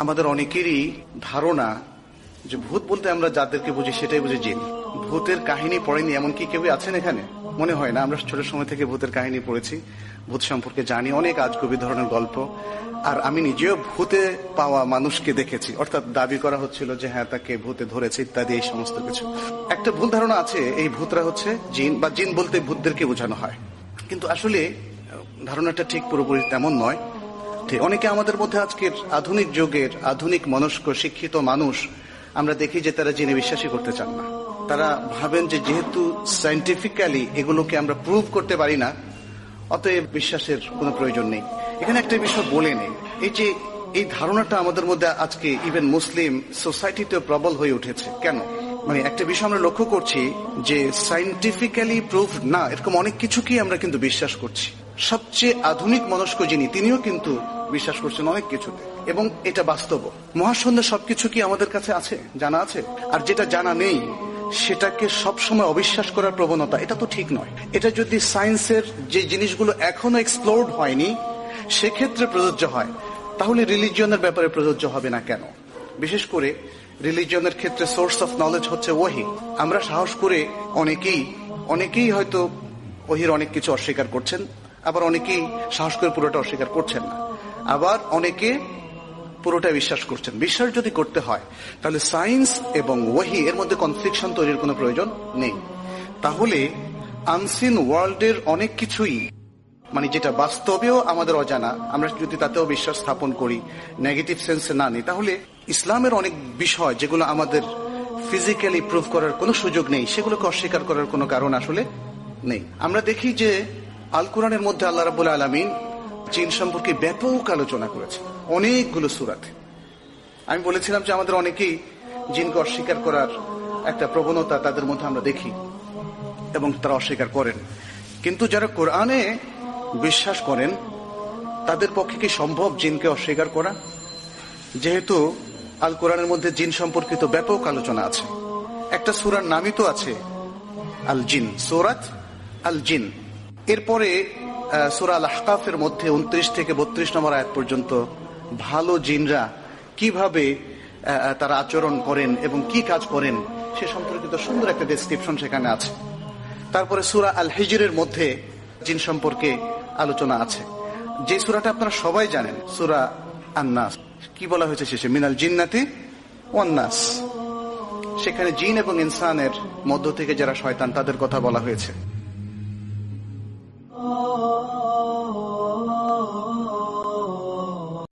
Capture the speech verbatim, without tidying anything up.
আমাদের অনেকেরই ধারণা যে ভূত বলতে আমরা যাদেরকে বুঝি সেটাই বুঝি জিন। ভূতের কাহিনী পড়েনি এমন কি কেউ আছেন এখানে? মনে হয় না। আমরা ছোট সময় থেকে ভূতের কাহিনী পড়েছি, ভূত সম্পর্কে জানি, অনেক আজগুবি ধরনের গল্প। আর আমি নিজেও ভূতে পাওয়া মানুষকে দেখেছি, অর্থাৎ দাবি করা হচ্ছিল যে হ্যাঁ তাকে ভূতে ধরেছে ইত্যাদি, এই সমস্ত কিছু। একটা ভুল ধারণা আছে এই ভূতরা হচ্ছে জিন, বা জিন বলতে ভূতদেরকে বোঝানো হয়, কিন্তু আসলে ধারণাটা ঠিক পুরোপুরি তেমন নয়। অনেকে আমাদের মধ্যে আজকের আধুনিক যুগের আধুনিক মনস্ক শিক্ষিত মানুষ আমরা দেখি যে তারা জিনে বিশ্বাসী করতে চান না। তারা ভাবেন যে যেহেতু সায়েন্টিফিক্যালি এগুলোকে আমরা প্রুভ করতে পারি না, অতএব বিশ্বাসের কোনো প্রয়োজন নেই। এখানে একটা বিষয় বলে নেই, এই যে এই ধারণাটা আমাদের মধ্যে আজকে ইভেন মুসলিম সোসাইটিতে প্রবল হয়ে উঠেছে কেন? মানে একটা বিষয় আমরা লক্ষ্য করছি যে সায়েন্টিফিক্যালি প্রুভ না এরকম অনেক কিছুকেই আমরা কিন্তু বিশ্বাস করছি। সবচেয়ে আধুনিক মনস্ক যিনি তিনিও কিন্তু বিশ্বাস করছেন অনেক কিছুতে, এবং এটা বাস্তব। মহাশূন্যে সবকিছু কি আমাদের কাছে আছে, জানা আছে? আর যেটা জানা নেই সেটাকে সবসময় অবিশ্বাস করার প্রবণতা, এটা তো ঠিক নয়। এটা যদি সায়েন্সের যে জিনিসগুলো এখনো এক্সপ্লোরড হয়নি সেক্ষেত্রে প্রযোজ্য হয়, তাহলে রিলিজিয়নের ব্যাপারে প্রযোজ্য হবে না কেন? বিশেষ করে রিলিজিয়নের ক্ষেত্রে সোর্স অফ নলেজ হচ্ছে ওহী। আমরা সাহস করে অনেকেই অনেকেই হয়তো ওহীর অনেক কিছু অস্বীকার করছেন, আবার অনেকেই সাহস করে পুরোটা অস্বীকার করছেন না, আবার অনেকে পুরোটা বিশ্বাস করছেন। বিশ্বাস যদি করতে হয় তাহলে সায়েন্স এবং ওহী এর মধ্যে কনফ্লিকশন তৈরির কোনো প্রয়োজন নেই। তাহলে আনসিন ওয়ার্ল্ডের অনেক কিছুই, মানে যেটা বাস্তবেও আমাদের অজানা, আমরা যদি তাতেও বিশ্বাস স্থাপন করি, নেগেটিভ সেন্সে না নিই, তাহলে ইসলামের অনেক বিষয় যেগুলো আমাদের ফিজিক্যালি প্রুভ করার কোনো সুযোগ নেই, সেগুলোকে অস্বীকার করার কোনো কারণ আসলে নেই। আমরা দেখি যে আল কোরআনের মধ্যে আল্লাহ রাব্বুল আলামিন জিন সম্পর্কে ব্যাপক আলোচনা করেছে অনেকগুলো সূরাতে। আমি বলেছিলাম যে আমাদের অনেকেই জিনকে অস্বীকার করার একটা প্রবণতা তাদের মধ্যে আমরা দেখি, এবং তারা অস্বীকার করেন। কিন্তু যারা কোরআনে বিশ্বাস করেন তাদের পক্ষে কি সম্ভব জিনকে অস্বীকার করা? যেহেতু আল কোরআনের মধ্যে জিন সম্পর্কিত ব্যাপক আলোচনা আছে। একটা সূরার নামই তো আছে আল জিন, সূরাত আল জিন। এরপরে সূরা আল আহকাফের মধ্যে উনত্রিশ থেকে বত্রিশ নম্বর আয়াত পর্যন্ত ভালো জিনরা কিভাবে তারা আচরণ করেন এবং কি কাজ করেন সে সম্পর্কিত সুন্দর একটা ডেসক্রিপশন সেখানে আছে। তারপরে সূরা আল হিজরের মধ্যে জিন সম্পর্কে আলোচনা আছে, যে সূরাটা আপনারা সবাই জানেন, সূরা আন-নাস। কি বলা হয়েছে শেষে? মিনাল জিন্নাতি ওয়ান নাস। সেখানে জিন এবং ইনসানের মধ্য থেকে যারা শয়তান তাদের কথা বলা হয়েছে।